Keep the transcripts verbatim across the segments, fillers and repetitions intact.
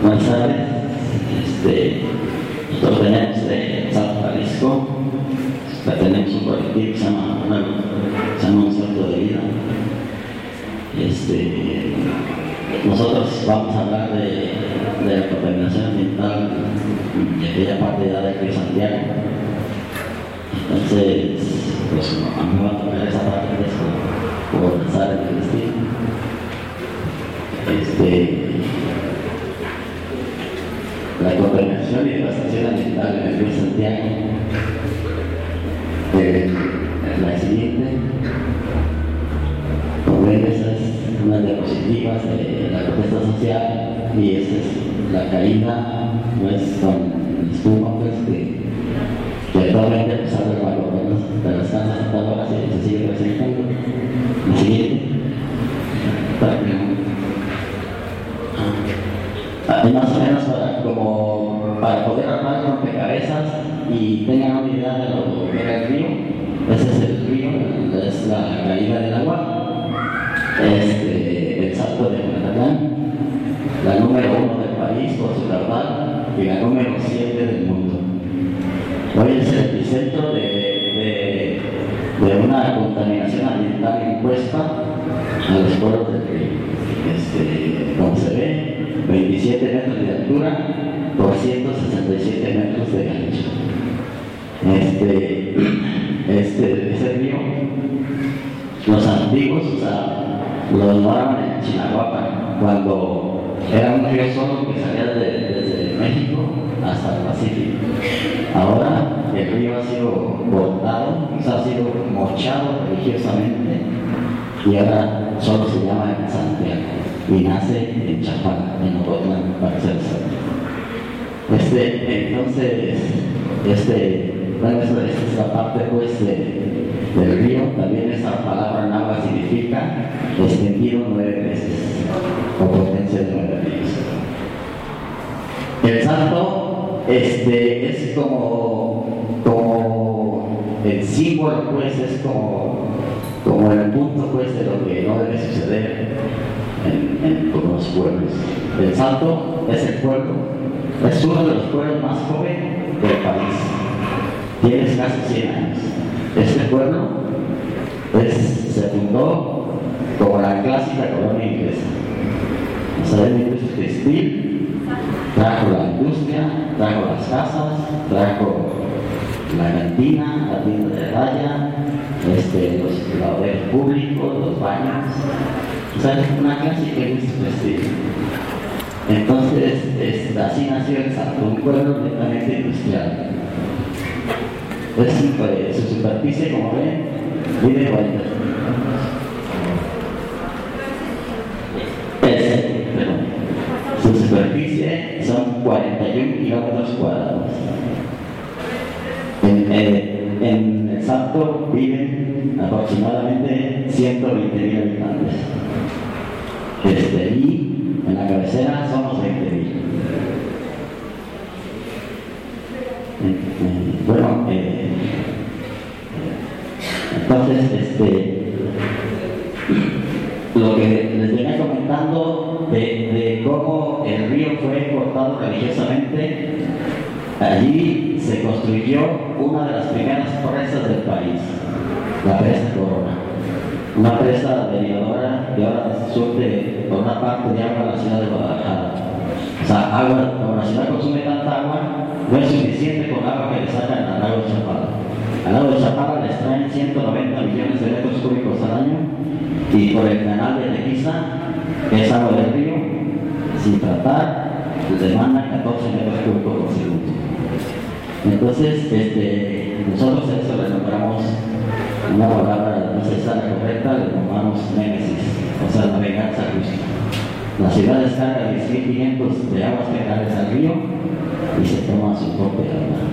Buenas tardes. Este, nosotros tenemos de Salto Jalisco, tenemos un colectivo que se llama, bueno, se llama Un Salto de Vida. Este, nosotros vamos a hablar de, de la contaminación ambiental de aquella parte ya del río Santiago. Entonces, pues a mí me va a tocar esa parte de eso, por comenzar el destino. Este, la contaminación y devastación ambiental en el río Santiago eh, es la siguiente. Como ven, esa es una diapositiva de la protesta social y esa es la caída, pues, con espuma, pues, que, que actualmente, a pesar de la corona de las casas atadoras, se sigue presentando. La siguiente. Y más o menos para, como, para poder armar rompecabezas y tengan una idea de lo que era el río. Ese es el río, es la caída del agua, este, el Salto de Mazatlán, la número uno del país por su caudal y la número siete del mundo. Hoy es el epicentro de, de, de una contaminación ambiental impuesta a los pueblos del río. Este, como se ve, veintisiete metros de altura por ciento sesenta y siete metros de ancho. Este, este, ese río, los antiguos, o sea, lo llamaban en Chinahuapan, cuando era un río solo que salía de, desde México hasta el Pacífico. Ahora el río ha sido cortado, o sea, ha sido mochado religiosamente y ahora solo se llama Santiago. Y nace en Chapala, en Ocotlán, para ser exacto. Este, entonces, este, bueno, esta es la parte, pues, de, del río. También esa palabra náhuatl significa extendido nueve veces, o potencia de nueve ríos. El Salto, este, es como, como el símbolo, pues, es como, como el punto, pues, de lo que no debe suceder En, en los pueblos. El Salto es el pueblo, es uno de los pueblos más jóvenes del país. Tiene casi cien años. Este pueblo es, se fundó como la clásica colonia inglesa. O sea, la industria textil trajo la industria, trajo las casas, trajo la cantina, la tienda de raya, este, los lavaderos públicos, los baños. O sea, es una clásica industria textil. Entonces, es, así nació el Salto, un pueblo netamente industrial. Es, pues, su superficie, como ven, mide cuarenta. Es, perdón, su superficie son cuarenta y un kilómetros cuadrados. En, eh, en el Salto viven aproximadamente ciento veinte mil habitantes. Este, y en la cabecera somos veinte mil. Bueno, eh, entonces, este, lo que les venía comentando de, de cómo el río fue cortado religiosamente, allí se construyó una de las primeras presas del país, la presa Corona. Una presa derivadora que ahora surte por una parte de agua a la ciudad de Guadalajara. O sea, agua, como la ciudad consume tanta agua, no es suficiente con agua que le sacan al lago de Chapala. Al lago de Chapala les traen ciento noventa millones de metros cúbicos al año y por el canal de Tequisa, que es agua del río, sin tratar, les demandan catorce metros cúbicos por segundo. Entonces, este, nosotros eso le nombramos una palabra no sé si es la correcta, le llamamos némesis, o sea, la venganza justa. La ciudad descarga diez mil quinientos de aguas fecales al río y se toma su propia agua.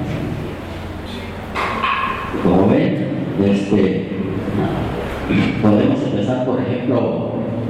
Como ven, este, podemos empezar, por ejemplo,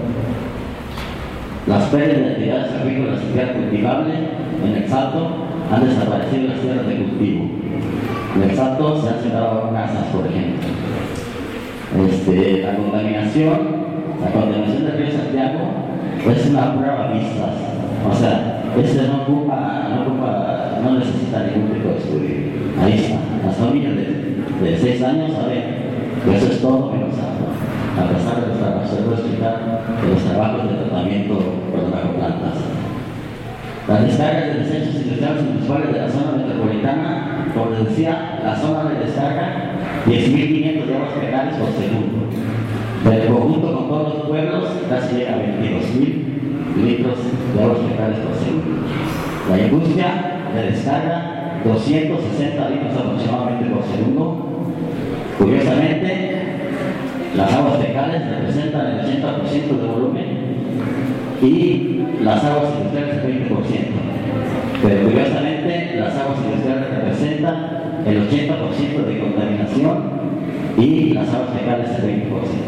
las pérdidas de actividades agrícolas y tierra cultivable. En el Salto han desaparecido las tierras de cultivo. En el Salto se han cerrado casas, por ejemplo. Este, la contaminación, la contaminación del río Santiago es una prueba a vistas. O sea, ese no ocupa, no ocupa, no necesita ningún tipo de estudio. Ahí está, hasta un niño de, de seis años sabe que eso es todo menos agua. A pesar de los trabajos, se puede explicar de los trabajos de tratamiento por bajo plantas. Las descargas de desechos industriales municipales de la zona metropolitana, como les decía, la zona de descarga, diez mil quinientos de aguas fecales por segundo. Del conjunto con todos los pueblos, casi llega a veintidós mil litros de aguas fecales por segundo. La industria de descarga, doscientos sesenta litros aproximadamente por segundo. Curiosamente, las aguas fecales representan el ochenta por ciento de volumen y las aguas industriales el veinte por ciento. Pero curiosamente, las aguas industriales representan el ochenta por ciento de contaminación y las aguas fecales el veinte por ciento.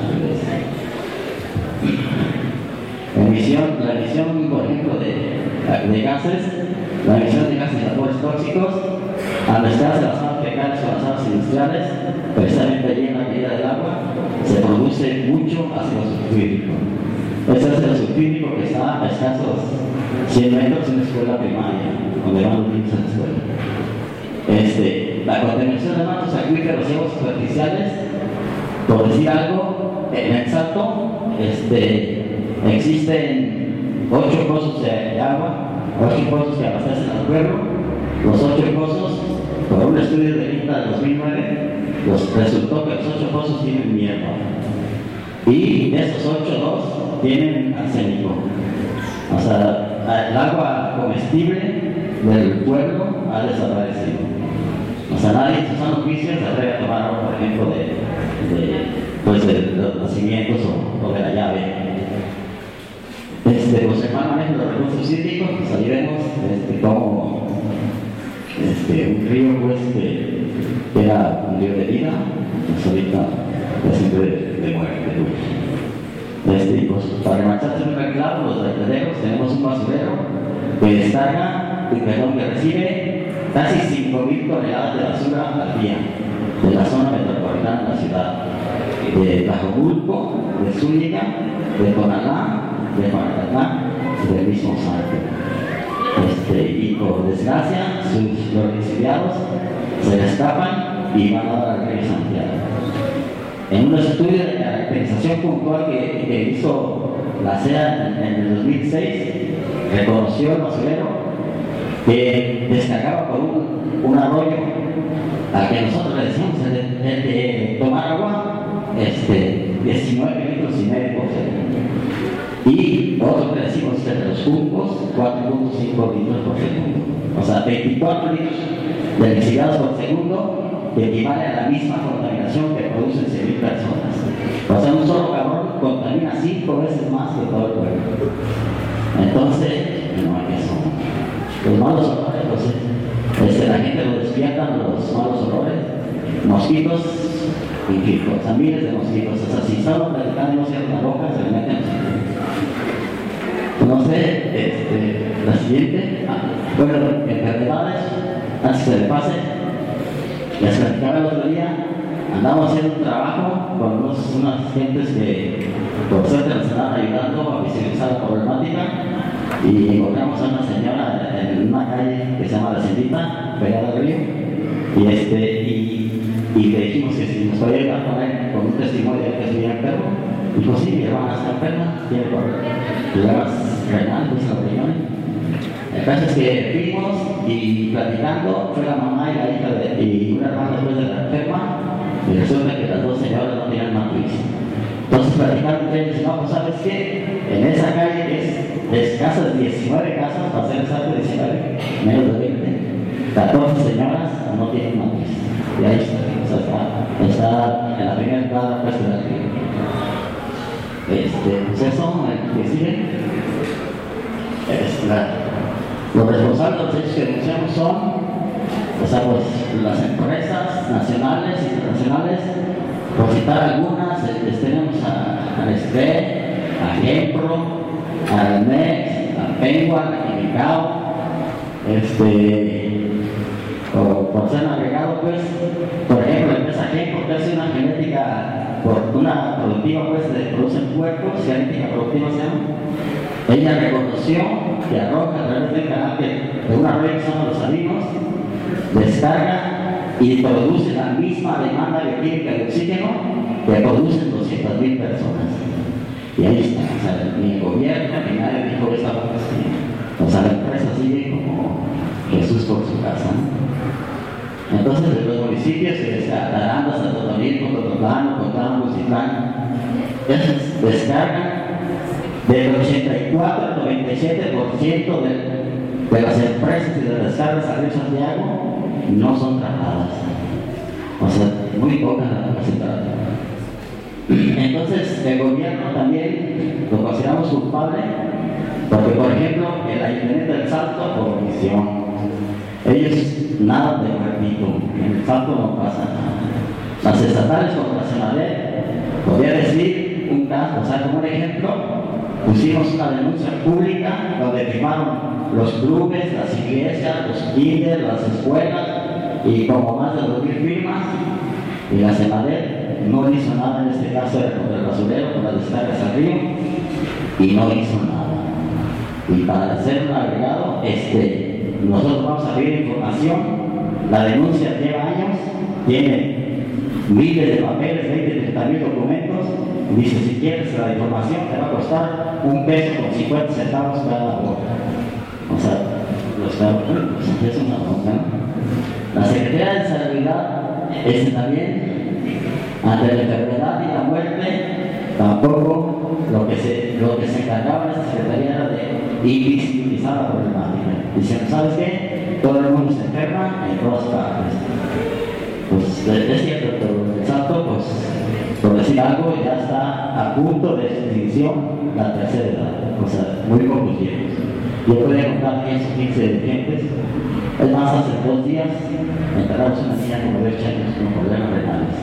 Emisión, la emisión, por ejemplo, de, de gases, la emisión de gases y vapores tóxicos, al mezclarse las aguas fecales con las aguas industriales, precisamente allí en la caída del agua, se produce mucho ácido sulfúrico. Ese ácido sulfúrico que está a escasos cien metros en la escuela primaria, donde van los niños a la escuela. Este, la contaminación de mantos acuíferos y aguas superficiales, por decir algo, en el Salto, este, existen ocho pozos de agua, ocho pozos que abastecen al pueblo. Los ocho pozos, por un estudio de INTA de dos mil nueve, los, resultó que los ocho pozos tienen mierda. Y de esos ocho, dos tienen arsénico. O sea, el agua comestible del pueblo ha desaparecido. O sea, nadie en su sano juicio se atreve a tomar agua, por ejemplo, de, de, pues de, de los nacimientos o, o de la llave. Este, pues el mal manejo de los recursos hídricos, pues ahí vemos este, cómo este, un río pues, que era un río de vida, pues ahorita es un río de, de muerte. Este, pues, para remarcarse muy claro, los vertederos, tenemos un basurero que descarga, perdón, que recibe casi cinco mil toneladas de basura al día de la zona metropolitana de la ciudad, de Tlajomulco, de Zúñiga, de Tonalá, de Panamá y del mismo Salto. Este, y por desgracia, sus los exiliados se le escapan y van a dar al río Santiago. En un estudio de caracterización puntual que, que hizo la C E A en, en el dos mil seis, reconoció el basurero que descargaba por un, un arroyo al que nosotros le decíamos el de, el de tomar agua, este, diecinueve litros y medio por segundo. Y otro que decimos que de los juncos, cuatro punto cinco litros por segundo. O sea, veinticuatro litros de lixiviados por segundo, que equivale a la misma contaminación que producen cien mil personas. O sea, un solo cabrón contamina cinco veces más que todo el pueblo. Entonces, no hay eso. Los malos olores, pues, este, la gente lo despiertan los malos olores, mosquitos infiltros, a miles de mosquitos. O sea, si estamos platicando y no cierran la boca, se le meten mosquitos. No sé, este, la siguiente, ah, bueno, enfermedades, antes que se le pase, les platicaba el otro día, andamos haciendo un trabajo con unos, unas gentes que por suerte nos están ayudando a visibilizar la problemática y encontramos a una señora en una calle que se llama La Cendita, pegada al río, y, este, y, y le dijimos que si nos podía ayudar con él, con un testimonio de que es bien enfermo. Dijo, sí, mi hermana está enferma, tiene problemas renales, opiniones. El caso es que fuimos y platicando, fue la mamá y la hija de, y una hermana después de la enferma, y resulta que las dos señoras no tenían matriz. Entonces platicaron entre ellos, no, pues sabes qué, en esa calle es de escasas diecinueve casas, para ser exacto diecinueve, menos de veinte, catorce señoras no tienen matriz. Y ahí está, o sea, está, está en la primera entrada pues de la río. Este, pues eso, el que sigue, es la, los responsables de los hechos que denunciamos son, o sea, pues, las empresas nacionales e internacionales, por citar algunas, les tenemos a, a Nestlé, a Genpro, a Almex, a Penguin, a Quimicao, este, o por ser navegado, pues, por ejemplo, la empresa Genpro, que hace una genética por una productiva, pues, de producen puercos, genética productiva se llama. Ella reconoció que arroja a través del canal que, de una red que se llama los salinos, descarga y produce la misma demanda bioquímica de oxígeno que producen doscientas mil personas. Y ahí está, o sea, ni el gobierno ni nadie dijo esa parte. O sea, la empresa sigue como Jesús por su casa, ¿no? Entonces, en los municipios que se Aranda, Santo Domingo, Cototlán, Cotlán, Cucitlán, ellos descargan del ochenta y cuatro al noventa y siete por ciento de, de las empresas y de las descargas a Río Santiago no son tratadas. O sea, muy pocas las se tratan. Entonces, el gobierno también lo consideramos culpable, porque, por ejemplo, el Ayuntamiento del Salto, por omisión, ellos nada de repito, en el Salto no pasa nada. Las estatales como la Senadet, podría decir un caso, o sea, como un ejemplo, pusimos una denuncia pública donde firmaron los clubes, las iglesias, los kinder, las escuelas, y como más de dos mil firmas, y la Senadet no hizo nada en este caso contra el basurero, con las descargas al río, y no hizo nada. Y para hacer un agregado, este, nosotros vamos a pedir información. La denuncia lleva años, tiene miles de papeles, veinte, treinta mil documentos. Dice, si quieres la información, te va a costar un peso con cincuenta centavos cada hora. O sea, los carros, pues es una bronca, ¿no? La Secretaría de Salubridad, este también, ante la enfermedad y la muerte, tampoco lo que se, lo que se encargaba de esa secretaría era de invisibilizar la problemática. Diciendo, ¿sabes qué? Todo el mundo se enferma en todas partes. Pues es cierto, pero el Salto, pues, por decir algo, ya está a punto de extinción la tercera edad. O sea, muy pocos viejos. Yo podría contar diez o quince gentes. Es más, hace dos días enterramos una niña como de ocho años con problemas renales.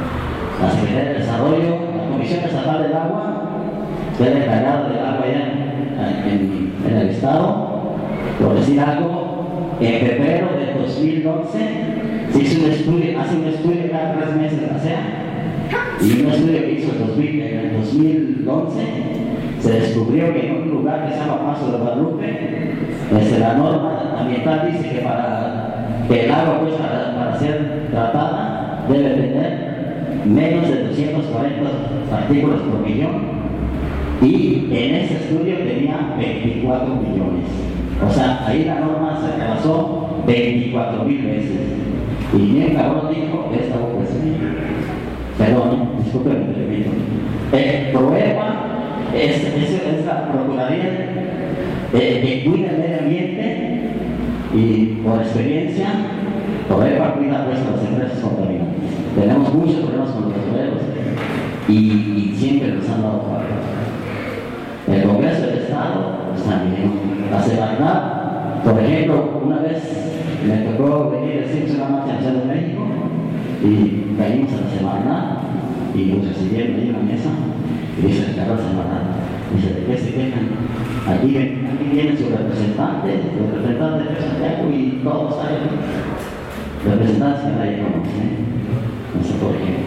La Secretaría de Desarrollo, la Comisión Estatal del Agua, que era encargada del agua allá en, en, en el Estado, por decir algo, en febrero de dos mil once se hizo un estudio, hace un estudio cada tres meses la C E A, y un estudio que hizo en el dos mil once se descubrió que en un lugar que se llama Paso de Guadalupe, desde la norma ambiental dice que para que el agua pues, para, para ser tratada debe tener menos de doscientos cuarenta artículos por millón, y en ese estudio tenía veinticuatro millones. O sea, ahí la norma se rebasó veinticuatro mil veces. Y bien cabrón dijo, esta boca es mía. Perdón, disculpe el repito. Eh, prueba es, es, es la Procuraduría eh, que cuida el medio ambiente, y por experiencia, Prueba cuida pues a las empresas contaminantes. Tenemos muchos problemas con los basureros y, y siempre nos han dado fallos. El Congreso del Estado pues, también. La Semarnat, por ejemplo, una vez me tocó venir el Simpson a marcha en Ciudad de México y caímos a la Semarnat y nos recibieron ahí en la mesa y dice el carro de Semarnat, dice, ¿de qué se quejan? Aquí, aquí viene su representante, el representante de Santiago y todos saben representantes que nadie conoce, no sé por qué.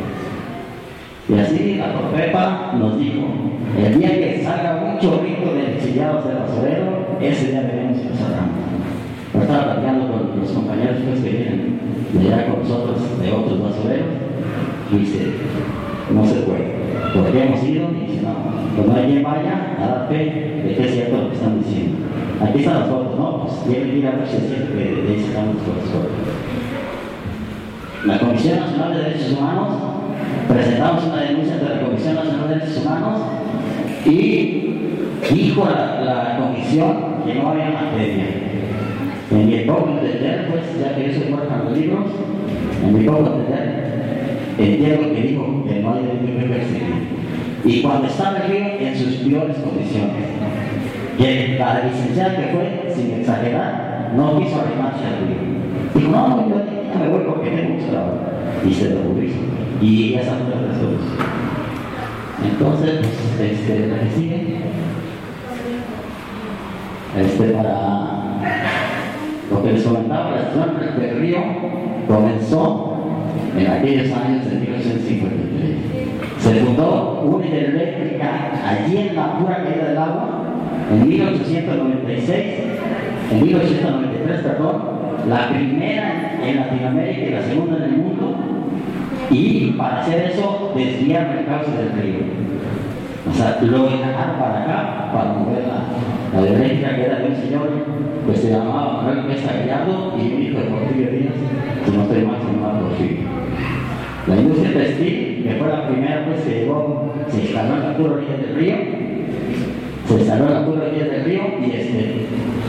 Y así la Profepa nos dijo, el día que salga un chorrito de chillados de basurero, ese día veremos si nos cerramos. Yo estaba platicando con los compañeros pues, que vienen de allá con nosotros, de otros basureros, y dice, no se puede. Porque hemos ido y dice, no, pues no hay quien vaya a dar fe de que es cierto lo que están diciendo. Aquí están las fotos, ¿no? Pues tienen que ir a ver si es cierto que de ahí sacamos las fotos. La Comisión Nacional de Derechos Humanos, presentamos una denuncia ante la Comisión Nacional de Derechos Humanos y dijo la, la Comisión que no había materia. En mi poco entender, pues, ya que eso fue para los libros, en mi poco entender, entiendo que dijo que no hay delito que perseguir. Y cuando estaba el río en sus peores condiciones, que la licenciada que fue, sin exagerar, no quiso arrimarse al río. Dijo, no, no, yo ya me voy porque tengo mucho trabajo. Y se lo hizo. Y esa fue la resolución. Entonces, pues, este, la que sigue, este, para lo que les comentaba, la estación del río comenzó en aquellos años de mil novecientos cincuenta y tres. Se fundó una hidroeléctrica allí en la pura caída del agua, en mil ochocientos noventa y seis, en mil ochocientos noventa y tres, perdón, la primera en Latinoamérica y la segunda en el mundo, y para hacer eso desviaron el cauce del río. O sea, lo dejaron para acá, para mover la, la eléctrica, que era de un señor que se llamaba Manuel Mesa Gallardo y un hijo de Porfirio Díaz, si no estoy mal, se llamaba Porfirio. La industria textil, que fue la primera pues que llegó, se instaló en la pura orilla del río, se instaló en la pura orilla del río y, este,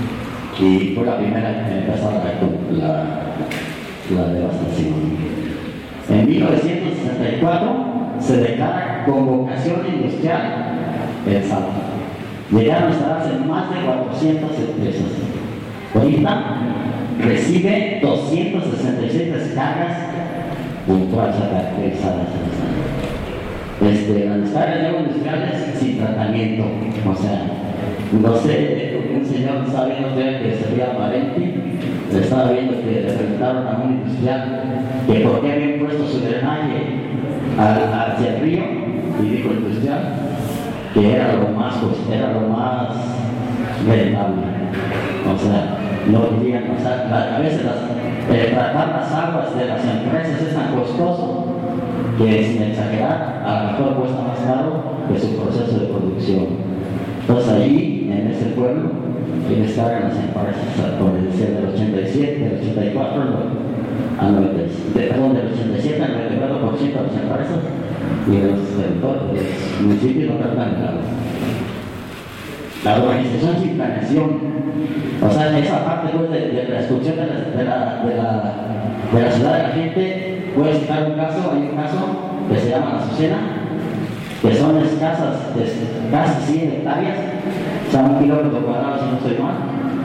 y fue la primera que empezó la, la, la devastación. En mil novecientos sesenta y cuatro se declara convocación industrial en Salta. Llegaron a instalarse más de cuatrocientas empresas. Ahorita recibe doscientas sesenta y seis descargas puntuales caracterizadas. Este, las descargas de agua industriales sin tratamiento. O sea, no sé, un señor estaba viendo que se veía Valenti, estaba viendo que le preguntaron a un industrial que por qué habían puesto su drenaje hacia el río, y dijo el industrial que era lo más, pues, era lo más rentable. O sea, no querían, o sea, a veces las, eh, tratar las aguas de las empresas es tan costoso que, sin exagerar, a lo mejor cuesta más caro que su proceso de producción. Entonces allí, en ese pueblo, que descargan las empresas, como les decía, del ochenta y siete, del ochenta y cuatro al noventa y siete, perdón, del ochenta y siete al noventa y cuatro por ciento de las empresas y de los territorios, de los municipios no tratan de agua. La urbanización sin planeación, o sea, esa parte pues, de, de la exclusión de la, de, la, de, la, de la ciudad de la gente, puedo citar un caso, hay un caso que se llama La Azucena, que son escasas, de, casi cien hectáreas, o sea, un kilómetro cuadrado si no estoy mal,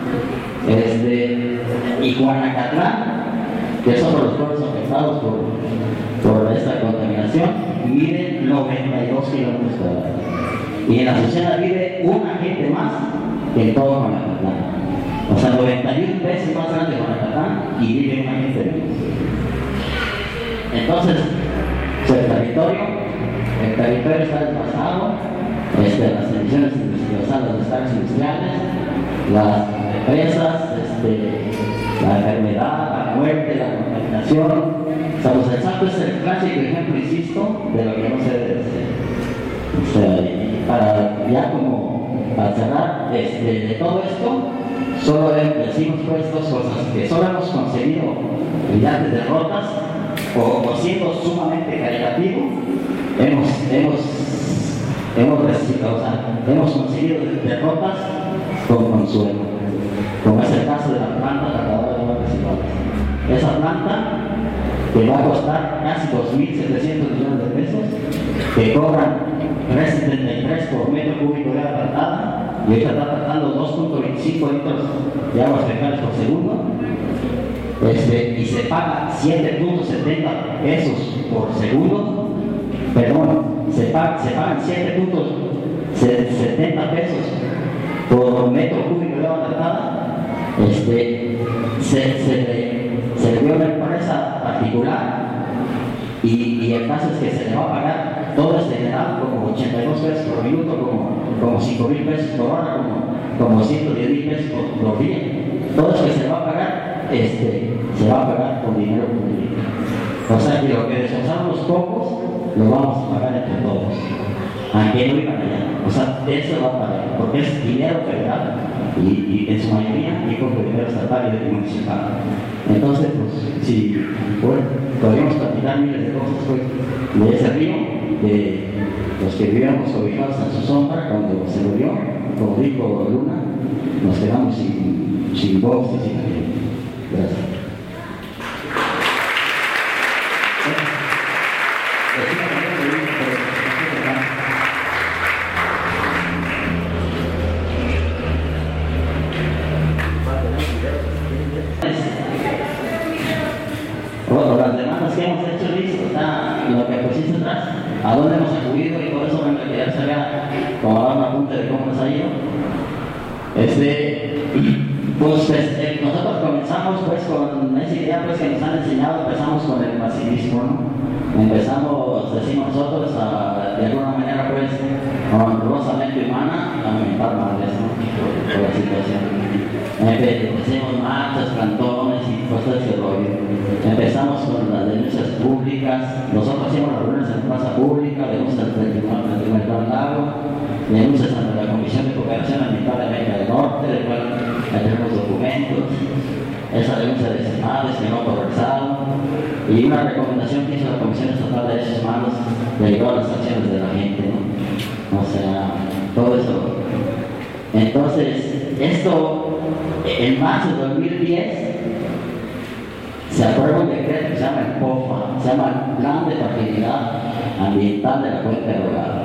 este, y Guanacatlán, que son los pueblos afectados por, por esta contaminación, mide noventa y dos kilómetros cuadrados. Y en La Azucena vive una gente más que en todo Guanacatlán. O sea, noventa y un veces más grande que Guanacatlán y vive una gente menos. Entonces, el territorio, el territorio está desfasado, este, las emisiones industriales, las descargas industriales, las empresas, este, la enfermedad, la muerte, la contaminación. O sea, pues el Salto es el clásico ejemplo, insisto, de lo que no se debe hacer. O sea, para ya como para cerrar, este, de todo esto, solo decimos pues dos cosas, que solo hemos conseguido brillantes derrotas, o, o siendo sumamente caritativo, hemos, hemos, hemos, recibido, o sea, hemos conseguido derrotas con consuelo, como es el caso de la planta tratadora de aguas residuales. Esa planta, que va a costar casi dos mil setecientos millones de pesos, que cobran tres coma setenta y tres por metro cúbico de agua tratada, y esta está tratando dos punto veinticinco litros de aguas fecales por segundo, este, y se paga siete punto setenta pesos por segundo, perdón, se, paga, se pagan siete punto setenta pesos por metro cúbico de agua tratada. Este, se, se, se le dio a una empresa particular, y, y el caso es que se le va a pagar todo este general como ochenta y dos pesos por minuto, como, como cinco mil pesos por hora, como, como ciento diez mil pesos por, por día. Todo eso que se le va a pagar, este, se va a pagar con dinero público. O sea que lo que desfasamos los pocos, lo vamos a pagar entre todos, aunque no iban allá. O sea, eso va para allá, porque es dinero federal y, y en su mayoría hijos de dinero estatal y de municipal. Entonces, pues, si bueno, podríamos platicar miles de cosas pues, de ese río, de los que vivíamos cobijados en su sombra cuando se murió, como dijo Luna, nos quedamos sin, sin voz y sin aliento. Gracias. Bueno, las demandas que hemos hecho, listo, está lo que pusiste atrás, a dónde hemos acudido y todo eso, bueno, que ya se vea como dar un apunte de cómo nos ha ido. Este, pues, pues eh, nosotros comenzamos pues con esa idea pues que nos han enseñado, empezamos con el pacifismo, ¿no? Empezamos, decimos nosotros, a, de alguna manera, pues, honrosamente humana, a lamentar madres, ¿no? Por, por la situación. Empecemos marchas, cantones y cosas de rollo. Empezamos con las denuncias públicas. Nosotros hacíamos las reuniones en plaza pública, denuncias del Tribunal del Lago, denuncias ante la Comisión de Cooperación Ambiental de América del Norte, de cual tenemos documentos. Esa denuncia de CEMADES que no progresado, y una recomendación que hizo la Comisión Estatal de Derechos Humanos derivó a las acciones de la gente, ¿no? O sea, todo eso. Entonces, esto, en marzo de dos mil diez, se aprueba un decreto que se llama el POFA, se llama el Plan de Facilidad Ambiental de la Cuenca de Dorado.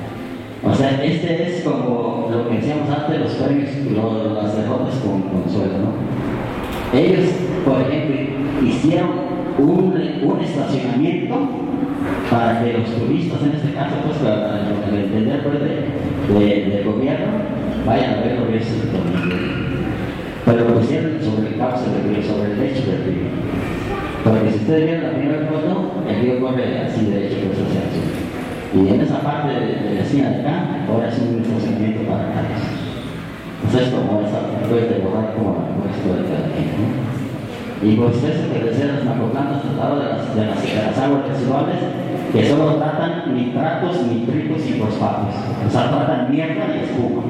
O sea, este es como lo que decíamos antes, los premios, los, las derrotas con consuelo, ¿no? Ellos, por ejemplo, hicieron un, un estacionamiento para que los turistas, en este caso, pues, para el entender pues, de, de, del gobierno, vayan a ver lo que es el torneo. Pero lo pusieron sobre el cauce del río, sobre el lecho del río. Porque si ustedes vieron la primera foto, el río corre así derecho por esa sección. Y en esa parte de, de la esquina de acá, ahora es un estacionamiento para carros. Entonces, como esa, puede borrar como la esto de cada quien, ¿no? Y pues eso que decía las macroplantas tratado de las, de, las, de las aguas residuales, que solo tratan nitratos, nitritos y fosfatos. O sea, tratan mierda y espuma.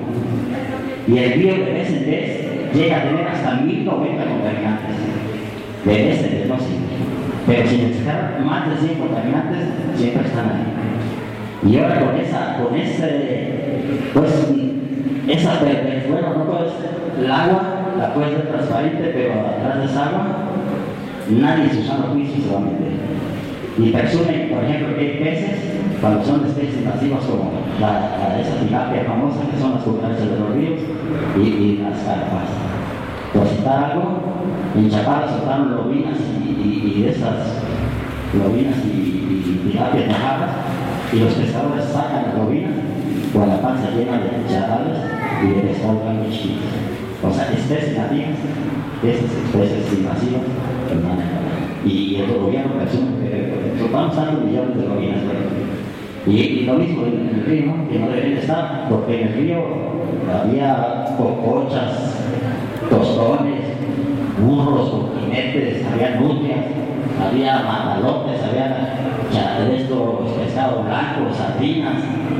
Y el río de vez en vez llega a tener hasta mil noventa contaminantes. De vez en vez, no siempre. Pero sin necesitar más de cien contaminantes, siempre están ahí. Y ahora con esa, con ese, pues, esa verde, bueno, no puedes, el agua la puedes ver transparente, pero atrás de esa agua nadie se usa los juicios se va a meter. Y presumen, por ejemplo, que hay peces, cuando son de especies invasivas como la, la esa tilapia famosa, que son las cucarachas de los ríos, y, y las carpas. Por citar algo, en Chapala soltaron lobinas y, y, y esas lobinas y, y, y tilapias mojadas, y los pescadores sacan las lobinas con la panza llena de charales y de pescado blanco chiquitos. O sea, especies nativas, esas especies invasivas, y, y el gobierno presume que soltamos tantos millones de lobinas. Y, y lo mismo en el río, ¿no? Que no deberían estar, porque en el río había cocochas, tostones, burros con jinetes, había nutrias, había matalotes, había estos pescados blancos, sardinas,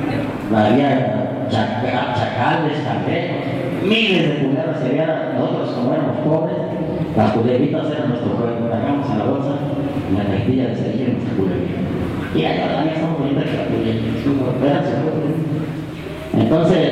había chacales, cangrejos, miles de culebras que había. Nosotros, como éramos pobres, las culebritas eran nuestro juego, cargamos en la bolsa y la cajetilla de cerillo en nuestra culebrita. Y allá también estamos bonitas que la culebrita. Entonces,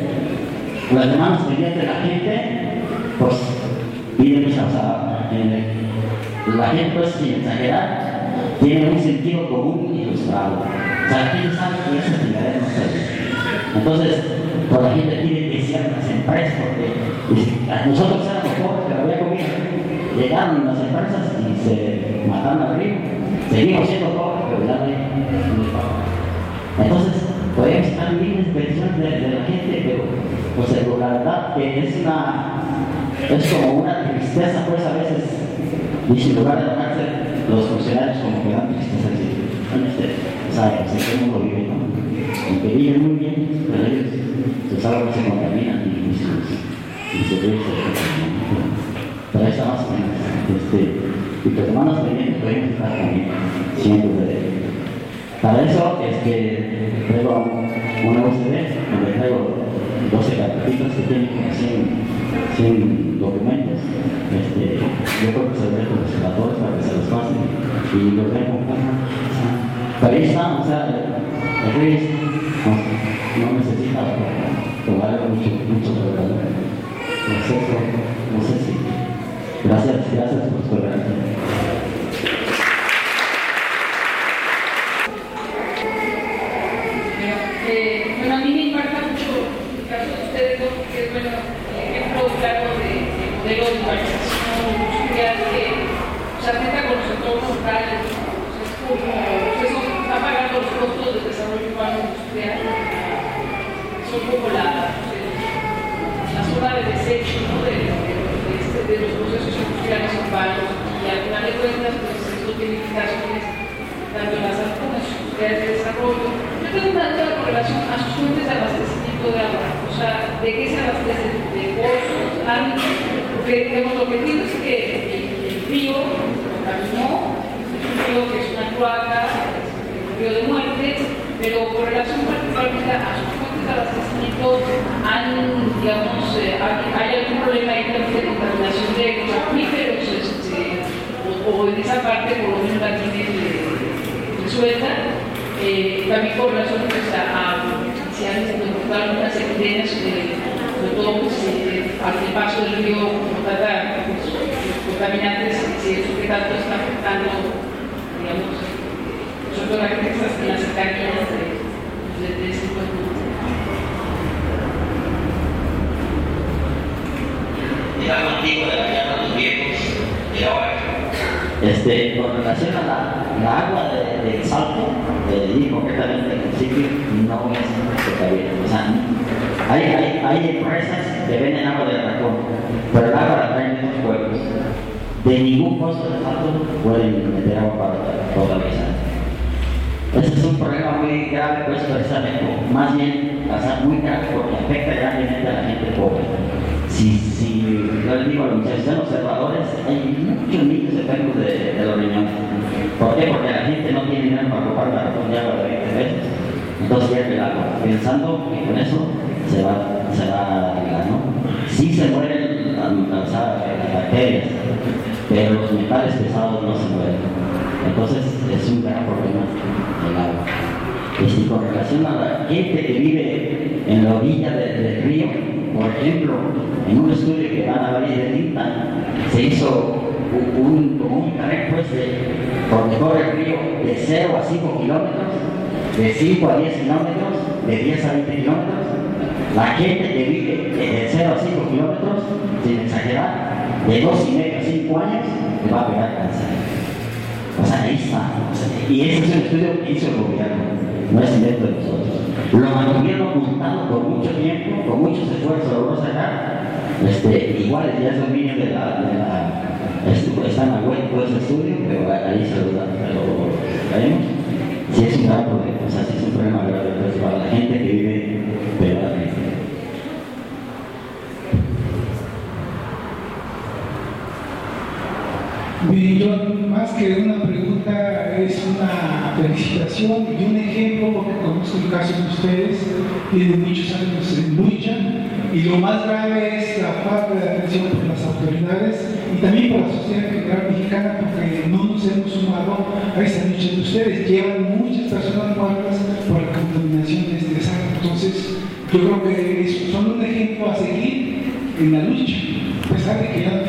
las demandas pendientes de la gente, pues piden mucha, o sea, la gente, pues, sin exagerar, tiene un sentido común ilustrado. O sea, la gente sabe que esa actividad no se hace. Entonces, pues la gente pide que ciertas empresas, porque nosotros éramos pobres, pero había comida. Llegaron las empresas y se mataron al río. Seguimos siendo pobres, pero ya no hay pago. Entonces, podríamos estar miles de peticiones de, de la gente, pero pues la verdad que es una, es como una tristeza, pues a veces, y sin lugar de enojarse, los funcionarios como que dan tristeza, este, o sea, no sé qué mundo vive, ¿no? Aunque viven muy bien, pero ellos, sus aguas se contaminan y sus, y sus ríos se contaminan. Pero ahí está más o menos, este, y pues hermanos pendientes podemos estar también cientos de ellos. Para eso es que traigo una U S B donde traigo doce carpetitas que tienen como cien documentos. Este, yo creo que se ve con los senadores para que se los pasen y los vean con calma. Pero ahí está, o sea, el río no, no necesita tomar mucho, mucho trabajo. No sé, no sé si. Gracias, gracias por su pregunta. Eh, bueno, a mí me impacta mucho el caso de ustedes dos, porque es bueno, el ejemplo claro de, de modelo de urbanización industrial que se atenta con los entornos rurales, ¿no? Es como, pues eso está pagando los costos del desarrollo urbano industrial, son como la, la zona de desecho, ¿no? de, de, de, de, de los procesos industriales urbanos y alguna abastecimiento de agua? O sea, ¿de qué se abastece? ¿De pozos, árboles? Porque digamos, lo que entiendo es que el, el río contaminó, es un río que es una cloaca, es un río de muerte, pero con relación particularmente a sus fuentes de abastecimiento, han, digamos, eh, ¿hay algún problema ahí también de contaminación de los acuíferos? Este, o, o en esa parte por lo menos la tienen resuelta. Eh, también con relación pues, a, a si han detectado algunas epidemias, eh, sobre todo pues, eh, al paso del río, como trata pues, los contaminantes, si eso que tanto está afectando, digamos, sobre todo la gente que está en las cercanías de, de, de este pueblo. El agua antigua de la llama de los viejos y ahora. Este, con relación a la, la agua del de Salto, eh, y concretamente el municipio no es potable. O sea, hay, hay, hay empresas que venden agua de racón, pero el agua la traen de los pueblos. De ningún costo de Salto pueden meter agua para potabilizar. Ese es un problema muy grave, pues precisamente, más bien, o sea, muy grave porque afecta grandemente a la gente pobre. Si, si yo les digo a los muchachos, son observadores, hay muchos niños enfermos de, de los riñones. ¿Por qué? Porque la gente no tiene dinero para comprar una ratón de agua de veinte pesos. Entonces pierde el agua, pensando que con eso se va, se va a arreglar, ¿no? Sí se mueren las, las, las bacterias, pero los metales pesados no se mueren. Entonces es un gran problema el agua. Y si con relación a la gente que vive en la orilla de, del río, por ejemplo, en un estudio que van a Valle de Linta, se hizo un, un, como un tren pues, de, por mejor el río de cero a cinco kilómetros, de cinco a diez kilómetros, de diez a veinte kilómetros. La gente que vive de cero a cinco kilómetros, sin exagerar, de dos y medio a cinco años, le va a pegar cáncer. O sea, ahí está. O sea, y ese es un estudio que hizo el gobierno, no es invento de nosotros. Lo mantuvieron ocultado por mucho tiempo, con muchos esfuerzos logró sacar. Este, igual ya es dominio de la, de la este, está en la web todo ese estudio, pero ahí se lo traemos. Si es un gran problema, o sea, si es un problema grave pues, para la gente que vive peor. Bien, yo más que una pregunta es una felicitación y un ejemplo porque conozco el caso de ustedes, tienen muchos años en lucha y lo más grave es la falta de atención por las autoridades y también por la sociedad general mexicana porque no nos hemos sumado a esta lucha de ustedes. Llevan muchas personas muertas por la contaminación de este desastre. Entonces, yo creo que son un ejemplo a seguir en la lucha, a pesar de que ya